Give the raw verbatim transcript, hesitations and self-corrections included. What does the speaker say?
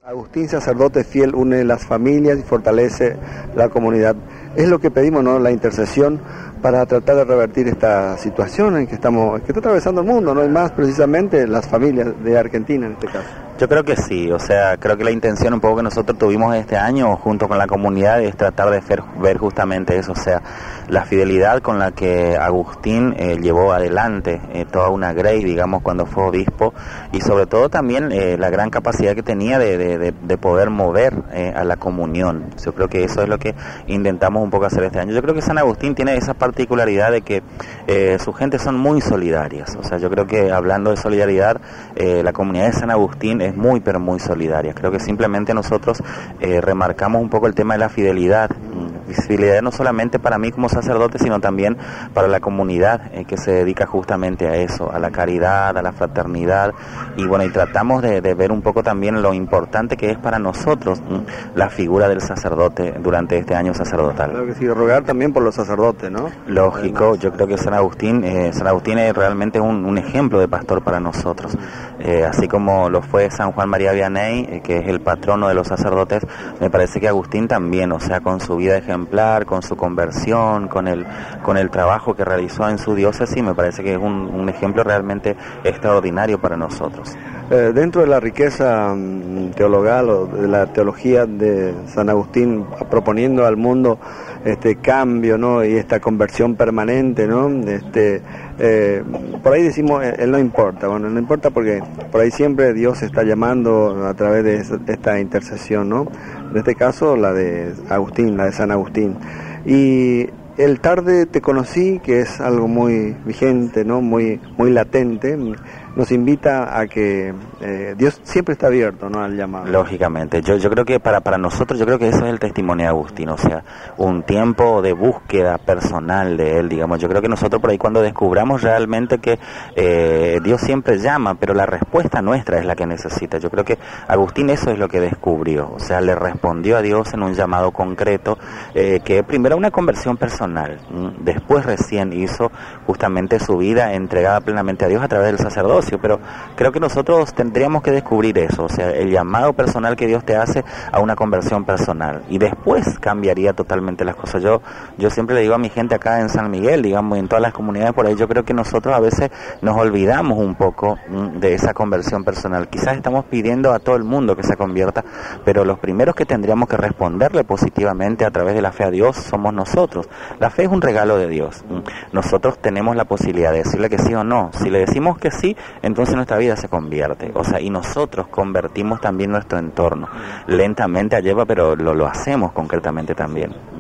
Agustín, sacerdote fiel, une las familias y fortalece la comunidad. Es lo que pedimos, ¿no? La intercesión para tratar de revertir esta situación en que estamos, que está atravesando el mundo, ¿no? Y más precisamente las familias de Argentina en este caso. Yo creo que sí, o sea, creo que la intención un poco que nosotros tuvimos este año junto con la comunidad es tratar de ver, ver justamente eso, o sea, la fidelidad con la que Agustín eh, llevó adelante eh, toda una grey, digamos, cuando fue obispo, y sobre todo también eh, la gran capacidad que tenía de, de, de, de poder mover eh, a la comunión. Yo creo que eso es lo que intentamos un poco hacer este año. Yo creo que San Agustín tiene esa particularidad de que eh, su gente son muy solidarias, o sea, yo creo que hablando de solidaridad, eh, la comunidad de San Agustín es muy pero muy solidaria. Creo que simplemente nosotros eh, remarcamos un poco el tema de la fidelidad, fidelidad no solamente para mí como sacerdote, sino también para la comunidad eh, que se dedica justamente a eso, a la caridad, a la fraternidad, y bueno, y tratamos de, de ver un poco también lo importante que es para nosotros la figura del sacerdote durante este año sacerdotal. Claro que sí, rogar también por los sacerdotes, ¿no? Lógico, Además, yo creo que San Agustín, eh, San Agustín es realmente un, un ejemplo de pastor para nosotros, eh, así como lo fue San Juan María Vianney, eh, que es el patrono de los sacerdotes. Me parece que Agustín también, o sea, con su vida ejemplar, con su conversión, con el con el trabajo que realizó en su diócesis, me parece que es un, un ejemplo realmente extraordinario para nosotros. Eh, dentro de la riqueza um, teologal o de la teología de San Agustín, proponiendo al mundo este cambio, ¿no? Y esta conversión permanente, ¿no? Este, eh, por ahí decimos, eh, él no importa, bueno, no importa porque por ahí siempre Dios está llamando a través de esa, esta intercesión, ¿no? En este caso la de Agustín, la de San Agustín. Y el tarde te conocí, que es algo muy vigente, ¿no? Muy, muy latente, nos invita a que eh, Dios siempre está abierto, ¿no? Al llamado. Lógicamente, yo yo creo que para para nosotros, yo creo que eso es el testimonio de Agustín, o sea, un tiempo de búsqueda personal de él, digamos. Yo creo que nosotros por ahí cuando descubramos realmente que eh, Dios siempre llama, pero la respuesta nuestra es la que necesita. Yo creo que Agustín eso es lo que descubrió, o sea, le respondió a Dios en un llamado concreto, eh, que primero una conversión personal, después recién hizo justamente su vida entregada plenamente a Dios a través del sacerdocio. Pero creo que nosotros tendríamos que descubrir eso, o sea, el llamado personal que Dios te hace a una conversión personal, y después cambiaría totalmente las cosas. Yo yo siempre le digo a mi gente acá en San Miguel, digamos, en todas las comunidades por ahí, yo creo que nosotros a veces nos olvidamos un poco de esa conversión personal. Quizás estamos pidiendo a todo el mundo que se convierta, pero los primeros que tendríamos que responderle positivamente a través de la fe a Dios somos nosotros. La fe es un regalo de Dios. Nosotros tenemos la posibilidad de decirle que sí o no. Si le decimos que sí, entonces nuestra vida se convierte, o sea, y nosotros convertimos también nuestro entorno. Lentamente lleva, pero lo, lo hacemos concretamente también.